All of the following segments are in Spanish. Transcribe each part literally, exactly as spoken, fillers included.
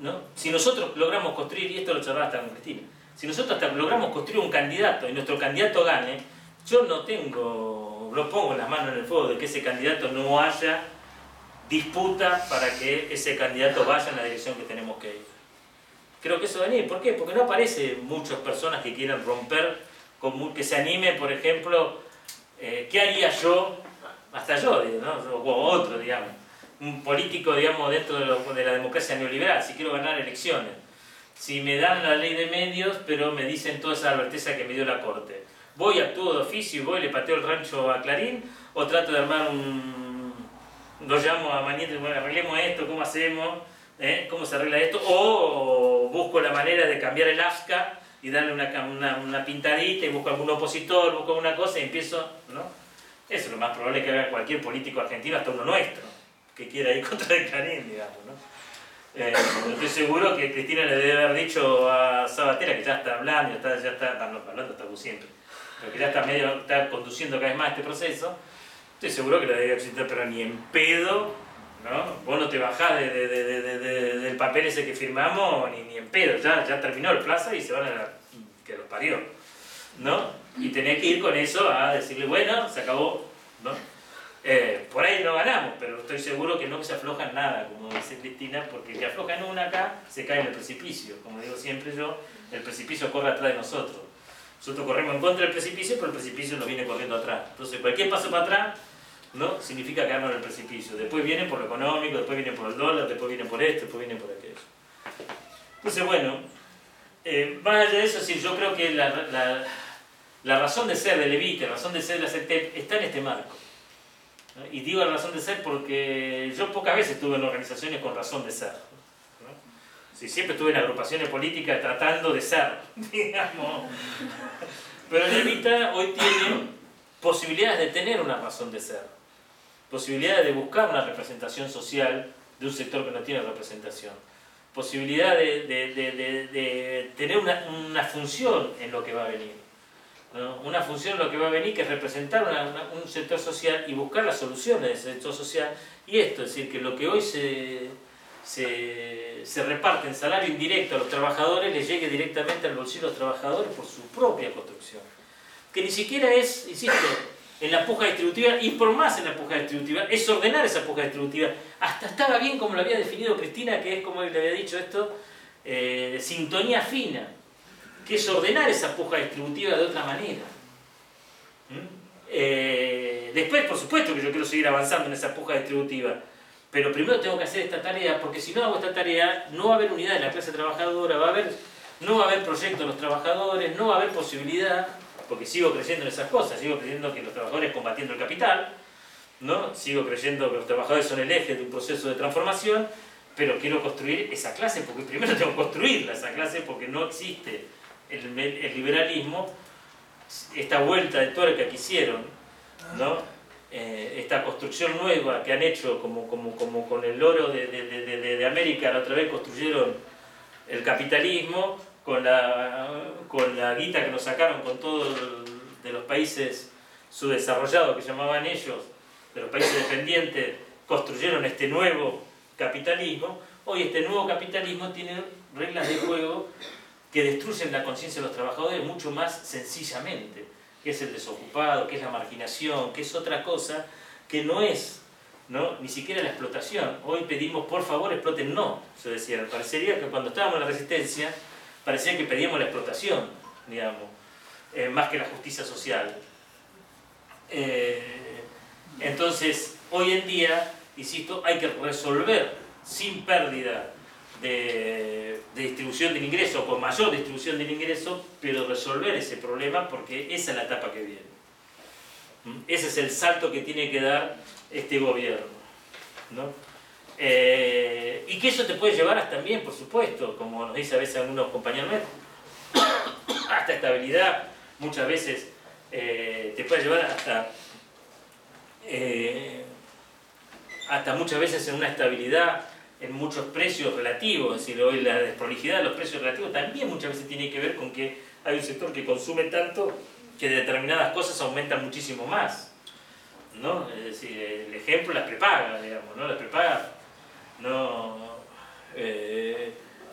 ¿no? Si nosotros logramos construir, y esto lo charlaba hasta con Cristina, si nosotros hasta logramos construir un candidato y nuestro candidato gane, yo no tengo, no pongo las manos en el fuego de que ese candidato no haya disputa para que ese candidato vaya en la dirección que tenemos que ir. Creo que eso va a venir. ¿Por qué? Porque no aparecen muchas personas que quieran romper, que se anime, por ejemplo, eh, ¿qué haría yo? Hasta yo, ¿no? O otro, digamos. Un político, digamos, dentro de, lo, de la democracia neoliberal, si quiero ganar elecciones. Si me dan la ley de medios, pero me dicen toda esa advertencia que me dio la Corte. ¿Voy, actúo de oficio y voy, le pateo el rancho a Clarín? ¿O trato de armar un... lo llamo a Mañete, bueno, arreglemos esto, ¿cómo hacemos? ¿Eh? ¿Cómo se arregla esto? O busco la manera de cambiar el AFSCA y darle una, una, una pintadita y busco algún opositor, busco una cosa y empiezo, ¿no? Eso es lo más probable que haga cualquier político argentino, hasta uno nuestro, que quiera ir contra el Clarín, digamos, ¿no? Eh, estoy seguro que Cristina le debe haber dicho a Sabatera, que ya está hablando, ya está, ya está no, hablando, está como siempre, pero que ya está, medio, está conduciendo cada vez más este proceso. Estoy seguro que le debe decir, pero ni en pedo, ¿no? Vos no te bajás de, de, de, de, de, del papel ese que firmamos, ni, ni en pedo, ya, ya terminó el plazo y se van a la... que los parió, ¿no? Y tenés que ir con eso a decirle, bueno, se acabó, ¿no? Eh, por ahí no ganamos, pero estoy seguro que no se aflojan nada, como dice Cristina, porque el que afloja en una acá, se cae en el precipicio. Como digo siempre yo, el precipicio corre atrás de nosotros. Nosotros corremos en contra del precipicio, pero el precipicio nos viene corriendo atrás. Entonces, cualquier paso para atrás, ¿no? Significa quedarnos en el precipicio. Después viene por lo económico, después viene por el dólar, después viene por esto, después viene por aquello. Entonces, bueno, eh, más allá de eso, sí, yo creo que la, la, la razón de ser del Evite, la razón de ser de la C E T E P está en este marco. ¿No? Y digo la razón de ser porque yo pocas veces estuve en organizaciones con razón de ser. ¿No? Sí, siempre estuve en agrupaciones políticas tratando de ser, digamos. Pero el Evite hoy tiene posibilidades de tener una razón de ser, posibilidades de buscar una representación social de un sector que no tiene representación, posibilidad de, de, de, de, de tener una, una función en lo que va a venir, ¿no? Una función en lo que va a venir que es representar una, una, un sector social y buscar las soluciones de ese sector social, y esto, es decir, que lo que hoy se, se, se reparte en salario indirecto a los trabajadores les llegue directamente al bolsillo de los trabajadores por su propia construcción. Que ni siquiera es, insisto, en la puja distributiva, y por más en la puja distributiva, es ordenar esa puja distributiva. Hasta estaba bien como lo había definido Cristina, que es como le había dicho esto, eh, sintonía fina, que es ordenar esa puja distributiva de otra manera. ¿Mm? Eh, después, por supuesto que yo quiero seguir avanzando en esa puja distributiva, pero primero tengo que hacer esta tarea, porque si no hago esta tarea, no va a haber unidad en la clase trabajadora, va a haber, no va a haber proyecto de los trabajadores, no va a haber posibilidad, porque sigo creyendo en esas cosas, sigo creyendo que los trabajadores combatiendo el capital, ¿no? Sigo creyendo que los trabajadores son el eje de un proceso de transformación, pero quiero construir esa clase, porque primero tengo que construirla, esa clase, porque no existe el, el liberalismo, esta vuelta de tuerca que hicieron, ¿no? Eh, esta construcción nueva que han hecho, como, como, como con el oro de, de, de, de América, la otra vez construyeron el capitalismo, con la, con la guita que nos sacaron con todos de los países subdesarrollados que llamaban ellos, de los países dependientes, construyeron este nuevo capitalismo. Hoy este nuevo capitalismo tiene reglas de juego que destruyen la conciencia de los trabajadores mucho más sencillamente, que es el desocupado, que es la marginación, que es otra cosa que no es, ¿no? Ni siquiera la explotación. Hoy pedimos, por favor, exploten, no, yo decía, parecería que cuando estábamos en la resistencia parecía que pedíamos la explotación, digamos, eh, más que la justicia social. Eh, entonces, hoy en día, insisto, hay que resolver sin pérdida de, de distribución del ingreso, con mayor distribución del ingreso, pero resolver ese problema porque esa es la etapa que viene. ¿Mm? Ese es el salto que tiene que dar este gobierno, ¿no? Eh, y que eso te puede llevar hasta también, por supuesto, como nos dicen a veces algunos compañeros, hasta estabilidad, muchas veces eh, te puede llevar hasta, eh, hasta muchas veces en una estabilidad en muchos precios relativos, es decir, hoy la desprolijidad de los precios relativos también muchas veces tiene que ver con que hay un sector que consume tanto que determinadas cosas aumentan muchísimo más, ¿no? Es decir, el ejemplo, las prepagas, digamos, ¿no? Las prepagas no, eh,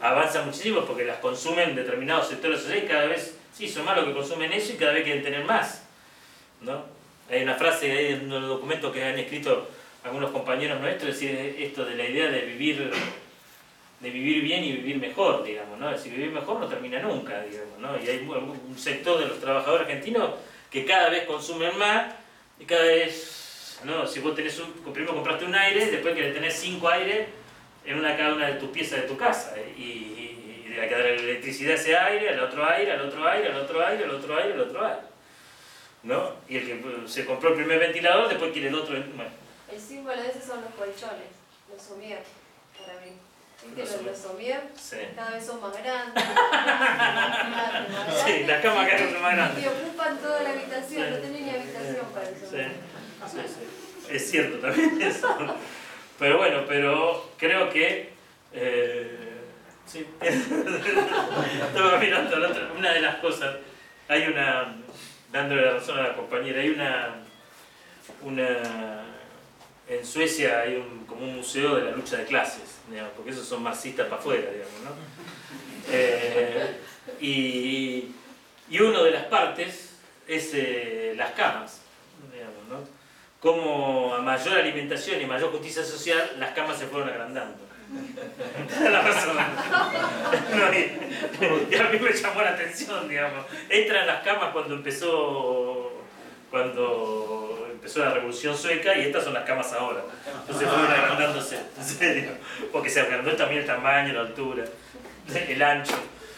avanzan muchísimo porque las consumen determinados sectores sociales y cada vez, sí, son más los que consumen eso y cada vez quieren tener más, ¿no? Hay una frase ahí en unos documentos que han escrito algunos compañeros nuestros, es decir, esto de la idea de vivir, de vivir bien y vivir mejor, digamos, ¿no? Es decir, vivir mejor no termina nunca, digamos, ¿no? Y hay un sector de los trabajadores argentinos que cada vez consumen más y cada vez, ¿no? Si vos tenés un, primero compraste un aire, después querés tener cinco aires en una, cada una de tus piezas de tu casa, y, y, y hay que dar electricidad a ese aire, al otro aire, al otro aire, al otro aire, al otro aire, al otro aire, ¿no? Y el que se compró el primer ventilador, después quiere el otro, bueno. El símbolo de esos son los colchones, los somier, para mí. ¿Viste? Los Los, los somier Sí. cada vez son más grandes, más grandes, Sí, las camas cada vez son más grandes. y ocupan toda la habitación, Sí. no tenés ni habitación para eso. Sí, sí, sí. Es cierto también eso. Pero bueno, pero creo que... Eh, sí. Estaba mirando la otra, una de las cosas, hay una, dándole la razón a la compañera, hay una, una en Suecia hay un, como un museo de la lucha de clases, digamos, porque esos son marxistas para afuera, digamos, ¿no? Eh, y, y una de las partes es eh, las camas, digamos, ¿no? Como a mayor alimentación y mayor justicia social, las camas se fueron agrandando. La razón. No, y, y a mí me llamó la atención, digamos. Entran las camas cuando empezó cuando empezó la Revolución Sueca y estas son las camas ahora. Entonces fueron agrandándose, en serio. Porque se agrandó también el tamaño, la altura, el ancho.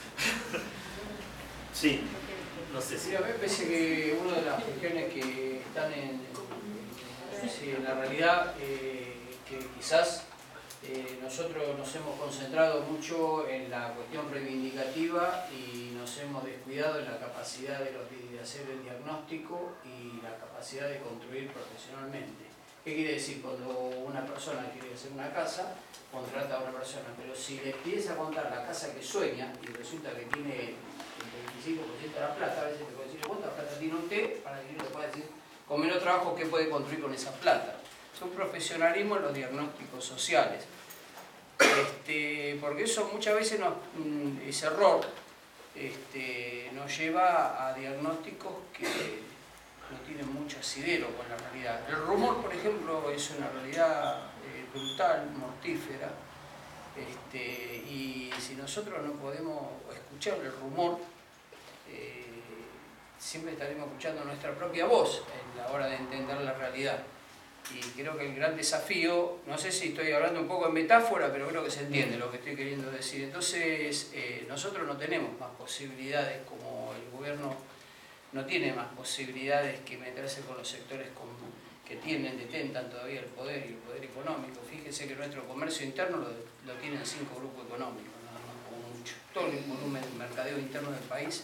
Sí, no sé si... Sí, a mí me parece que una de las cuestiones que están en, sí, en la realidad, eh, que quizás eh, nosotros nos hemos concentrado mucho en la cuestión reivindicativa y nos hemos descuidado en la capacidad de, los, de hacer el diagnóstico y la capacidad de construir profesionalmente. ¿Qué quiere decir? Cuando una persona quiere hacer una casa, contrata a una persona, pero si le empieza a contar la casa que sueña y resulta que tiene el veinticinco por ciento de la plata, a veces te puede decir cuánta plata tiene usted para que yo le pueda decir con menos trabajo qué puede construir con esa plata. Es un profesionalismo en los diagnósticos sociales. Este, porque eso muchas veces nos, ese error este, nos lleva a diagnósticos que no tienen mucho asidero con la realidad. El rumor, por ejemplo, es una realidad eh, brutal, mortífera, este, y si nosotros no podemos escuchar el rumor, eh, siempre estaremos escuchando nuestra propia voz en la hora de entender la realidad. Y creo que el gran desafío, no sé si estoy hablando un poco en metáfora, pero creo que se entiende lo que estoy queriendo decir. Entonces, eh, nosotros no tenemos más posibilidades, como el gobierno no tiene más posibilidades que meterse con los sectores con, que tienen, detentan todavía el poder y el poder económico. Fíjense que nuestro comercio interno lo, lo tienen cinco grupos económicos, nada más como mucho. Todo el volumen del mercadeo interno del país.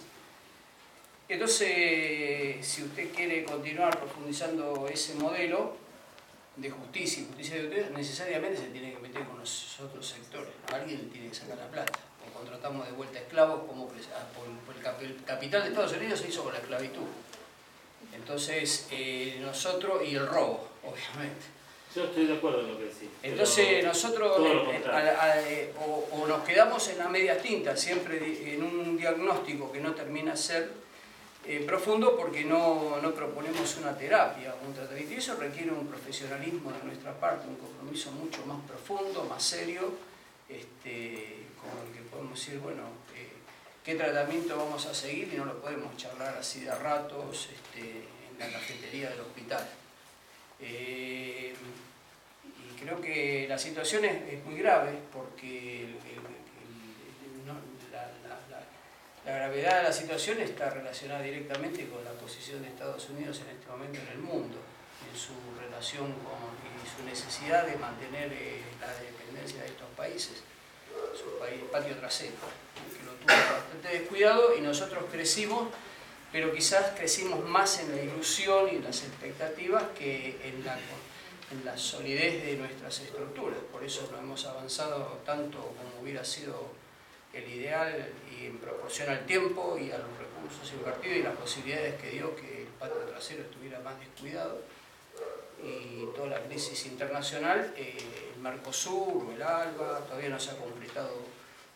Entonces, si usted quiere continuar profundizando ese modelo de justicia y justicia de ustedes, necesariamente se tiene que meter con los otros sectores. Alguien tiene que sacar la plata. O contratamos de vuelta esclavos, como por el capital de Estados Unidos se hizo con la esclavitud. Entonces, eh, nosotros, y el robo, obviamente. Yo estoy de acuerdo en lo que decís. Entonces nosotros eh, a, a, eh, o, o nos quedamos en la media tinta, siempre en un diagnóstico que no termina a ser Eh, profundo porque no, no proponemos una terapia, un tratamiento, y eso requiere un profesionalismo de nuestra parte, un compromiso mucho más profundo, más serio, este, como el que podemos decir, bueno, eh, qué tratamiento vamos a seguir y no lo podemos charlar así de ratos este, en la cafetería del hospital. Eh, y creo que la situación es, es muy grave porque el, el, el, el, no, la, la, la La gravedad de la situación está relacionada directamente con la posición de Estados Unidos en este momento en el mundo, en su relación con y su necesidad de mantener eh, la dependencia de estos países, su país, patio trasero, que lo tuvo bastante descuidado y nosotros crecimos, pero quizás crecimos más en la ilusión y en las expectativas que en la, en la solidez de nuestras estructuras. Por eso no hemos avanzado tanto como hubiera sido el ideal y en proporción al tiempo y a los recursos invertidos y las posibilidades que dio que el patio trasero estuviera más descuidado y toda la crisis internacional, eh, el Mercosur o el ALBA, todavía no se ha completado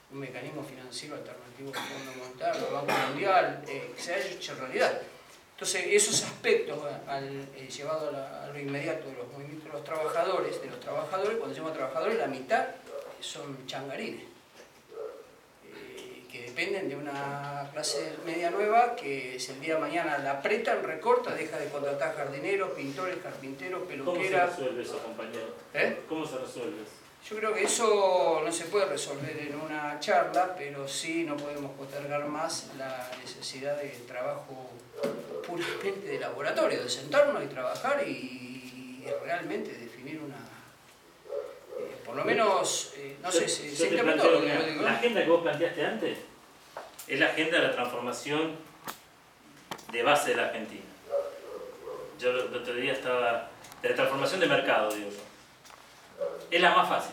un mecanismo financiero alternativo al Fondo Monetario, al Banco Mundial, eh, que se haya hecho realidad. Entonces, esos aspectos al, eh, llevados a, la, a lo inmediato de los movimientos de los trabajadores, de los trabajadores, cuando se llama trabajadores, la mitad son changarines, eh, que dependen de una clase media nueva que si el día de mañana la apretan, recorta, deja de contratar jardineros, pintores, carpinteros, peluqueras. ¿Cómo se resuelve eso, compañero? ¿Eh? ¿Cómo se resuelve eso? Yo creo que eso no se puede resolver en una charla, pero sí no podemos postergar más la necesidad de trabajo puramente de laboratorio, de sentarnos y trabajar y, y realmente definir una... Eh, por lo menos, eh, no yo, sé, se, yo se te interpretó planteo lo que una- yo digo. La agenda que vos planteaste antes es la agenda de la transformación de base de la Argentina. Yo el otro día estaba... de la transformación de mercado, digo yo. Es la más fácil.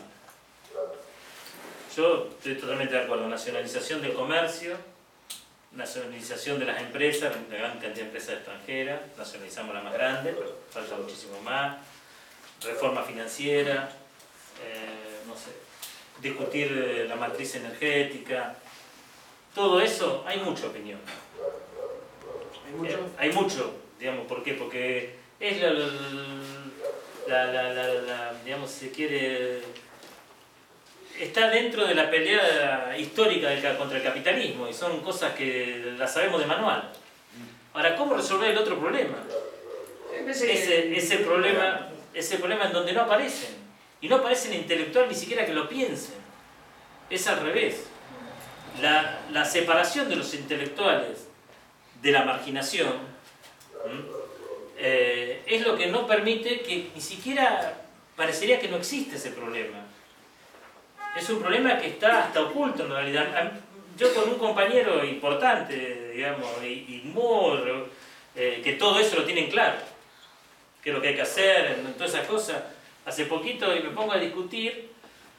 Yo estoy totalmente de acuerdo. Nacionalización del comercio, nacionalización de las empresas, la gran cantidad de empresas extranjeras, nacionalizamos la más grande, pero falta muchísimo más. Reforma financiera, eh, no sé, discutir eh, la matriz energética. Todo eso, hay mucha opinión. Hay mucho. Eh, hay mucho, digamos, ¿por qué? Porque es la, la, la, la, la, digamos, si se quiere, está dentro de la pelea histórica del, contra el capitalismo y son cosas que las sabemos de manual. Ahora, ¿cómo resolver el otro problema? Ese, ese, problema, ese problema en donde no aparecen, y no aparecen intelectual ni siquiera que lo piensen. Es al revés. La, la separación de los intelectuales de la marginación, ¿m? Eh, es lo que no permite que ni siquiera parecería que no existe ese problema. Es un problema que está hasta oculto en realidad. Yo con un compañero importante, digamos, y, y muy, eh, que todo eso lo tienen claro, qué es lo que hay que hacer, todas esas cosas. Hace poquito me pongo a discutir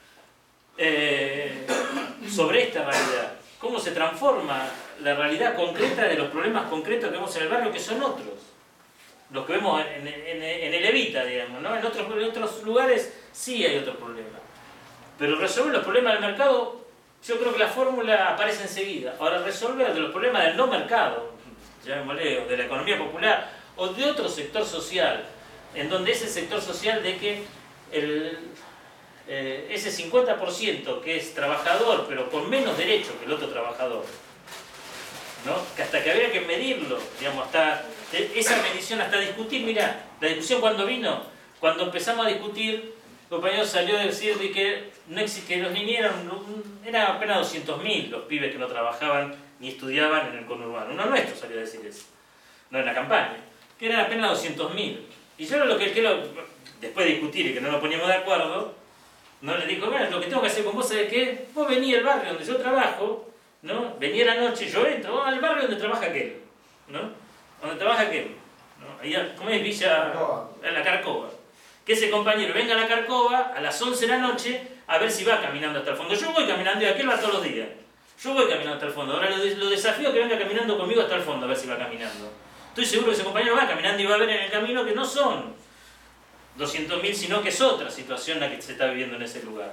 eh, sobre esta realidad, cómo se transforma la realidad concreta de los problemas concretos que vemos en el barrio, que son otros. Los que vemos en, en, en el Evita, digamos, ¿no? En otros, en otros lugares sí hay otros problemas. Pero resolver los problemas del mercado, yo creo que la fórmula aparece enseguida. Ahora, resolver los problemas del no mercado, llamémosle, de la economía popular, o de otro sector social, en donde ese sector social de que el, eh, ese cincuenta por ciento que es trabajador, pero con menos derecho que el otro trabajador, ¿no? Que hasta que había que medirlo, digamos, hasta esa medición, hasta discutir. Mirá, la discusión cuando vino, cuando empezamos a discutir, el compañero salió a decir de que, no que los niños eran, eran apenas doscientos mil los pibes que no trabajaban ni estudiaban en el conurbano. Uno nuestro salió a decir eso, no en la campaña, que eran apenas doscientos mil. Y yo lo que, que lo, después de discutir y que no nos poníamos de acuerdo, no le digo, bueno, lo que tengo que hacer con vos es que vos venís al barrio donde yo trabajo, ¿no? Venía la noche, yo entro al barrio donde trabaja aquel, ¿no? Donde trabaja aquel, ¿no? Ahí, ¿cómo es? Villa, en la Carcova. Que ese compañero venga a la Carcova a las once de la noche a ver si va caminando hasta el fondo. Yo voy caminando y aquel va todos los días. Yo voy caminando hasta el fondo. Ahora lo, lo desafío que venga caminando conmigo hasta el fondo a ver si va caminando. Estoy seguro que ese compañero va caminando y va a ver en el camino que no son doscientos mil, sino que es otra situación la que se está viviendo en ese lugar.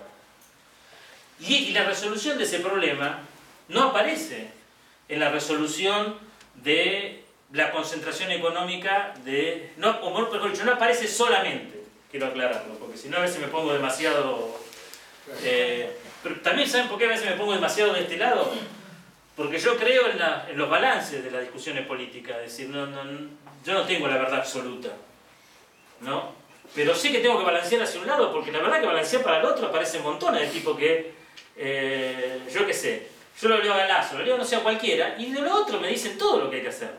Y, y la resolución de ese problema no aparece en la resolución de la concentración económica de... No, o mejor dicho, no aparece solamente, quiero aclararlo, porque si no a veces me pongo demasiado... Eh, pero también ¿saben por qué a veces me pongo demasiado de este lado? Porque yo creo en, la, en los balances de las discusiones políticas, es decir, no, no, yo no tengo la verdad absoluta, ¿no? Pero sí que tengo que balancear hacia un lado, porque la verdad que balancear para el otro aparecen montones de tipos que, eh, yo qué sé, yo lo leo a Lazo, lo leo no sé a cualquiera, y de lo otro me dicen todo lo que hay que hacer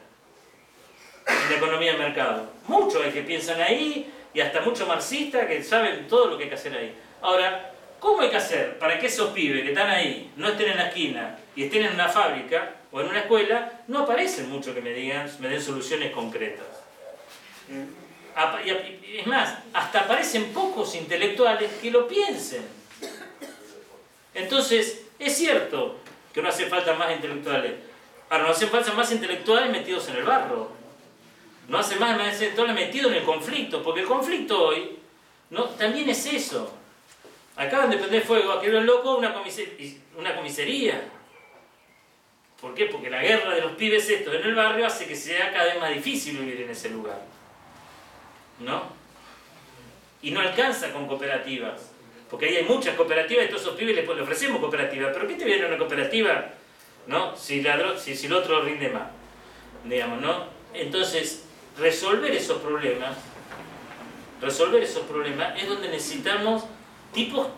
en la economía del mercado. Muchos hay que piensan ahí, y hasta muchos marxistas que saben todo lo que hay que hacer ahí. Ahora, ¿cómo hay que hacer para que esos pibes que están ahí no estén en la esquina y estén en una fábrica o en una escuela? No aparecen mucho que me digan, me den soluciones concretas. Es más, hasta aparecen pocos intelectuales que lo piensen. Entonces, es cierto que no hace falta más intelectuales. Ahora, no hacen falta más intelectuales metidos en el barro. No hace más intelectuales metidos en el conflicto, porque el conflicto hoy, ¿no? También es eso. Acaban de prender fuego a que los locos una, comiser una comisaría. ¿Por qué? Porque la guerra de los pibes estos en el barrio hace que sea cada vez más difícil vivir en ese lugar. ¿No? Y no alcanza con cooperativas. Porque ahí hay muchas cooperativas y todos esos pibes les, le ofrecemos cooperativas. ¿Pero qué te viene una cooperativa? ¿No? Si, la, si, si el otro rinde más. Digamos, ¿no? Entonces, resolver esos problemas, resolver esos problemas es donde necesitamos tipos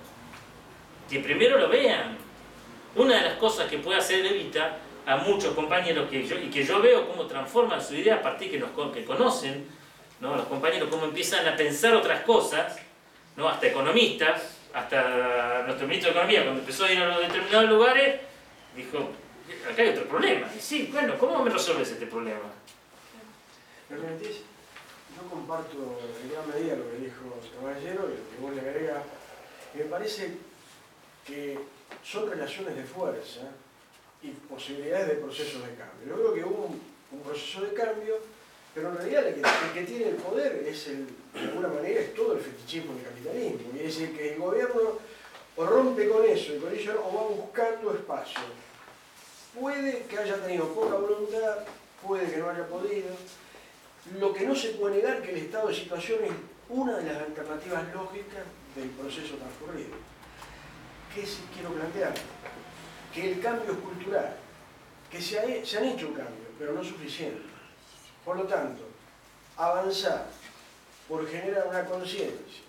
que primero lo vean. Una de las cosas que puede hacer Evita a muchos compañeros que yo, y que yo veo cómo transforman su idea a partir que nos que conocen, ¿no? Los compañeros cómo empiezan a pensar otras cosas, ¿no? Hasta economistas, hasta nuestro ministro de Economía cuando empezó a ir a los determinados lugares, dijo, acá hay otro problema. Y sí, bueno, ¿cómo me resuelves este problema? ¿Me permitís? Yo comparto en gran medida lo que dijo el caballero y lo que vos le agregas. Me parece que son relaciones de fuerza y posibilidades de procesos de cambio. Yo creo que hubo un, un proceso de cambio, pero en realidad el que, el que tiene el poder es, el, de alguna manera, es todo el fetichismo del capitalismo. Quiere decir que el gobierno o rompe con eso y con ello o va buscando espacio. Puede que haya tenido poca voluntad, puede que no haya podido. Lo que no se puede negar es que el estado de situación es una de las alternativas lógicas del proceso transcurrido. ¿Qué sí quiero plantear? Que el cambio es cultural, que se, ha, se han hecho cambios, pero no suficientes. Por lo tanto, avanzar por generar una conciencia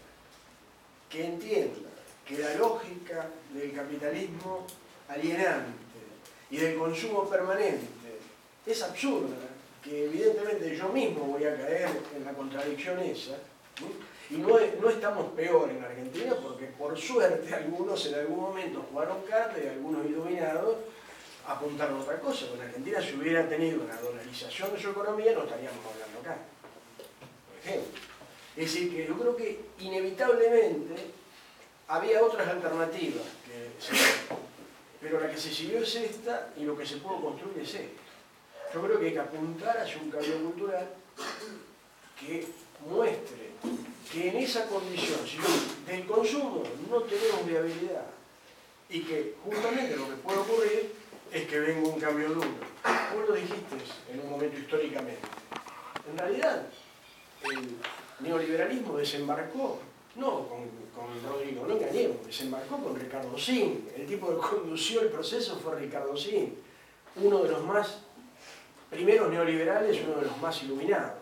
que entienda que la lógica del capitalismo alienante y del consumo permanente es absurda, que evidentemente yo mismo voy a caer en la contradicción esa, ¿sí? Y no, no estamos peor en Argentina porque por suerte algunos en algún momento jugaron cartas y algunos iluminados apuntaron a otra cosa. En Argentina si hubiera tenido una dolarización de su economía no estaríamos hablando acá, por ejemplo. Es decir, que yo creo que inevitablemente había otras alternativas, que se, pero la que se siguió es esta y lo que se pudo construir es esto. Yo creo que hay que apuntar hacia un cambio cultural que muestre que en esa condición, si del consumo no tenemos viabilidad y que justamente lo que puede ocurrir es que venga un cambio duro. Vos lo dijiste en un momento históricamente. En realidad, el neoliberalismo desembarcó, no con, con Rodrigo, no engañemos, desembarcó con Ricardo Sin. El tipo que condució el proceso fue Ricardo Sin, uno de los más primeros neoliberales y uno de los más iluminados.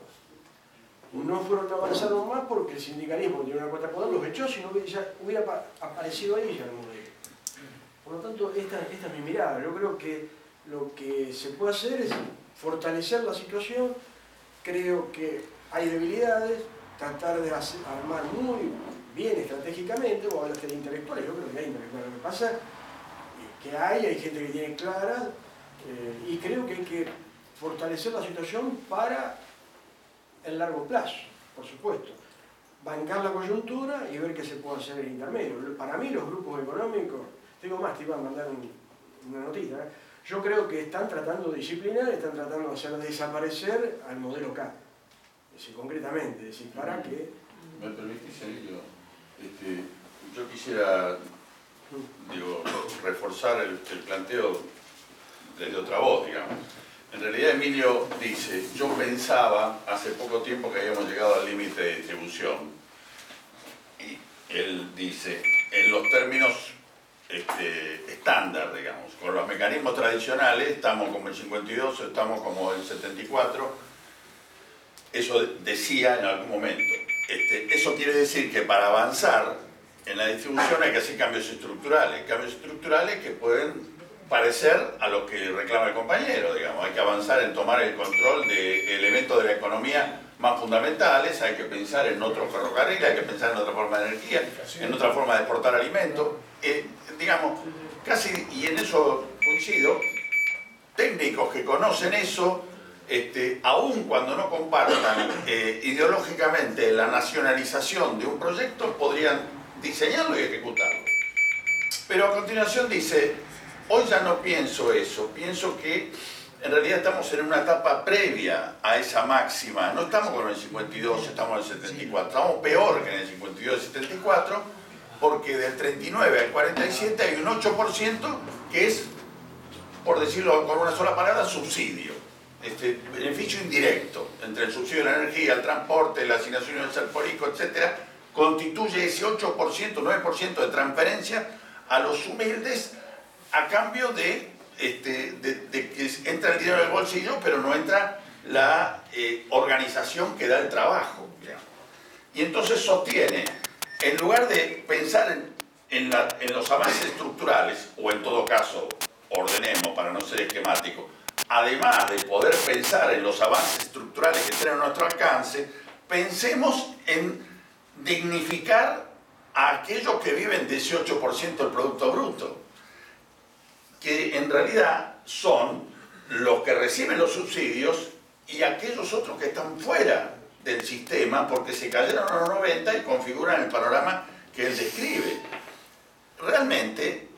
No fueron avanzaron más porque el sindicalismo tiene una cuota de poder, los echó, si no hubiera, hubiera aparecido ahí ya el modelo. Por lo tanto, esta, esta es mi mirada. Yo creo que lo que se puede hacer es fortalecer la situación. Creo que hay debilidades, tratar de hacer, armar muy bien estratégicamente. Vos hablaste de intelectuales, yo creo que hay intelectuales. Lo que pasa es que hay, hay gente que tiene claras, eh, y creo que hay que fortalecer la situación para el largo plazo, por supuesto. Bancar la coyuntura y ver qué se puede hacer en intermedio. Para mí los grupos económicos, te digo más, te iba a mandar un, una notita, ¿eh? Yo creo que están tratando de disciplinar, están tratando de hacer desaparecer al modelo K. Es decir, concretamente, es decir, para que... ¿Me permitís, Emilio? Este, yo quisiera digo, reforzar el, el planteo desde otra voz, digamos. En realidad Emilio dice, yo pensaba hace poco tiempo que habíamos llegado al límite de distribución. Y él dice, en los términos este, estándar, digamos, con los mecanismos tradicionales, estamos como el cincuenta y dos, estamos como el setenta y cuatro. Eso decía en algún momento. Este, eso quiere decir que para avanzar en la distribución hay que hacer cambios estructurales, cambios estructurales que pueden parecer a lo que reclama el compañero, digamos. Hay que avanzar en tomar el control de elementos de la economía más fundamentales, hay que pensar en otro ferrocarril, hay que pensar en otra forma de energía, en otra forma de exportar alimentos, eh, digamos, casi, y en eso coincido, técnicos que conocen eso, este, aun cuando no compartan eh, ideológicamente la nacionalización de un proyecto, podrían diseñarlo y ejecutarlo. Pero a continuación dice, hoy ya no pienso eso, pienso que en realidad estamos en una etapa previa a esa máxima, no estamos con el cincuenta y dos, estamos en el setenta y cuatro, estamos peor que en el cincuenta y dos y setenta y cuatro, porque del treinta y nueve al cuarenta y siete hay un ocho por ciento que es, por decirlo con una sola palabra, subsidio. Este beneficio indirecto, entre el subsidio de la energía, el transporte, la asignación universal por hijo, etcétera, constituye ese ocho por ciento, nueve por ciento de transferencia a los humildes a cambio de, este, de, de que entra el dinero en el bolsillo, pero no entra la eh, organización que da el trabajo. Digamos. Y entonces sostiene, en lugar de pensar en, en, la, en los avances estructurales, o en todo caso, ordenemos para no ser esquemático, además de poder pensar en los avances estructurales que tienen a nuestro alcance, pensemos en dignificar a aquellos que viven de ese ocho por ciento del Producto Bruto, que en realidad son los que reciben los subsidios y aquellos otros que están fuera del sistema porque se cayeron a los noventa y configuran el panorama que él describe. Realmente,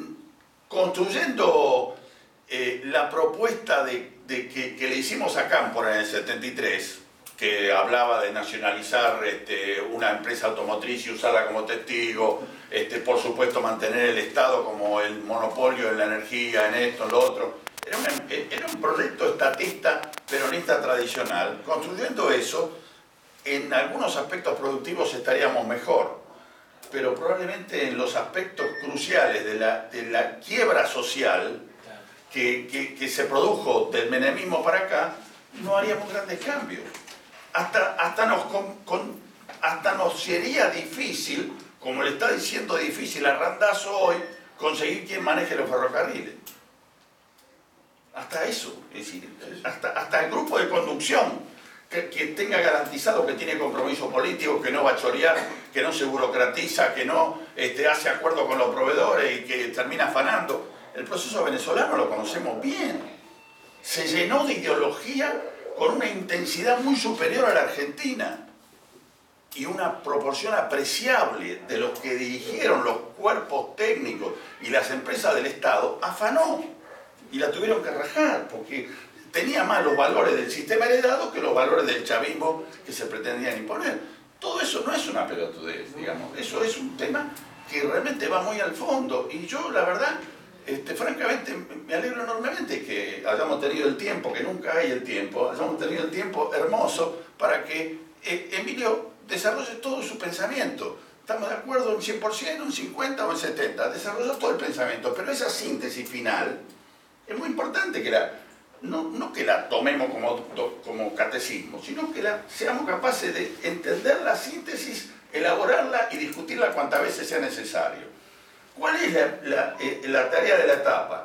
construyendo eh, la propuesta de, de que, que le hicimos a Cámpora en el setenta y tres, que hablaba de nacionalizar este, una empresa automotriz y usarla como testigo, este, por supuesto mantener el Estado como el monopolio en la energía, en esto, en lo otro. Era, una, era un proyecto estatista, peronista tradicional. Construyendo eso, en algunos aspectos productivos estaríamos mejor, pero probablemente en los aspectos cruciales de la, de la quiebra social que, que, que se produjo del menemismo para acá, no haríamos grandes cambios. Hasta, hasta, nos, con, con, hasta nos sería difícil, como le está diciendo difícil a Randazzo hoy, conseguir quien maneje los ferrocarriles. Hasta eso, es decir, hasta, hasta el grupo de conducción que, que tenga garantizado que tiene compromiso político, que no va a chorear, que no se burocratiza, que no este, hace acuerdo con los proveedores y que termina afanando. El proceso venezolano lo conocemos bien. Se llenó de ideología con una intensidad muy superior a la Argentina y una proporción apreciable de los que dirigieron los cuerpos técnicos y las empresas del Estado afanó y la tuvieron que rajar porque tenía más los valores del sistema heredado que los valores del chavismo que se pretendían imponer. Todo eso no es una pelotudez, digamos, eso es un tema que realmente va muy al fondo y yo la verdad Este, francamente me alegro enormemente que hayamos tenido el tiempo, que nunca hay el tiempo, hayamos tenido el tiempo hermoso para que eh, Emilio desarrolle todo su pensamiento. Estamos de acuerdo en cien por ciento, en cincuenta por ciento o en setenta por ciento, desarrolló todo el pensamiento, pero esa síntesis final es muy importante que la, no, no que la tomemos como, como catecismo, sino que la, seamos capaces de entender la síntesis, elaborarla y discutirla cuantas veces sea necesario. ¿Cuál es la, la, eh, la tarea de la etapa?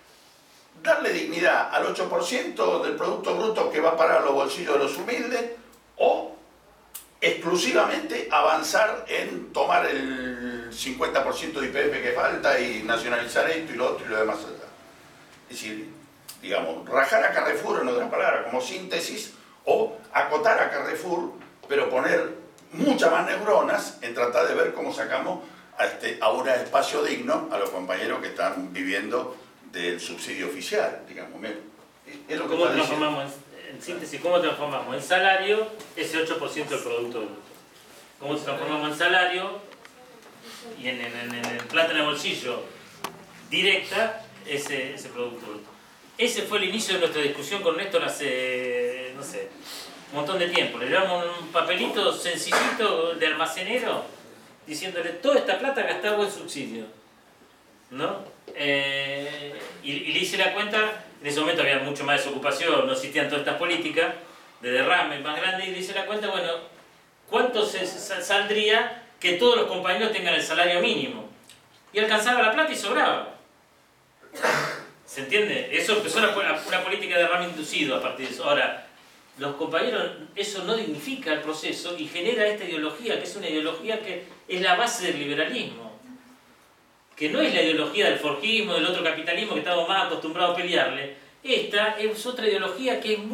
Darle dignidad al ocho por ciento del Producto Bruto que va a parar a los bolsillos de los humildes o exclusivamente avanzar en tomar el cincuenta por ciento de I P F que falta y nacionalizar esto y lo otro y lo demás allá. Es decir, digamos, rajar a Carrefour en otra palabra como síntesis o acotar a Carrefour pero poner muchas más neuronas en tratar de ver cómo sacamos a, este, a un espacio digno a los compañeros que están viviendo del subsidio oficial, digamos. Es lo que ¿Cómo transformamos, en síntesis, cómo transformamos en salario ese ocho por ciento del Producto Bruto? ¿Cómo transformamos en salario y en, en, en, en plata en el bolsillo directa ese, ese Producto Bruto? Ese fue el inicio de nuestra discusión con Néstor hace, no sé, un montón de tiempo. Le llevamos un papelito sencillito de almacenero diciéndole toda esta plata gastaba en subsidio, ¿no? Eh, y, y le hice la cuenta, en ese momento había mucho más desocupación, no existían todas estas políticas de derrame más grandes, y le hice la cuenta, bueno, ¿cuánto se, se, saldría que todos los compañeros tengan el salario mínimo? Y alcanzaba la plata y sobraba. ¿Se entiende? Eso empezó una, una política de derrame inducido a partir de eso. Ahora, los compañeros, eso no dignifica el proceso y genera esta ideología, que es una ideología que es la base del liberalismo, que no es la ideología del forjismo, del otro capitalismo que estamos más acostumbrados a pelearle. Esta es otra ideología que es muy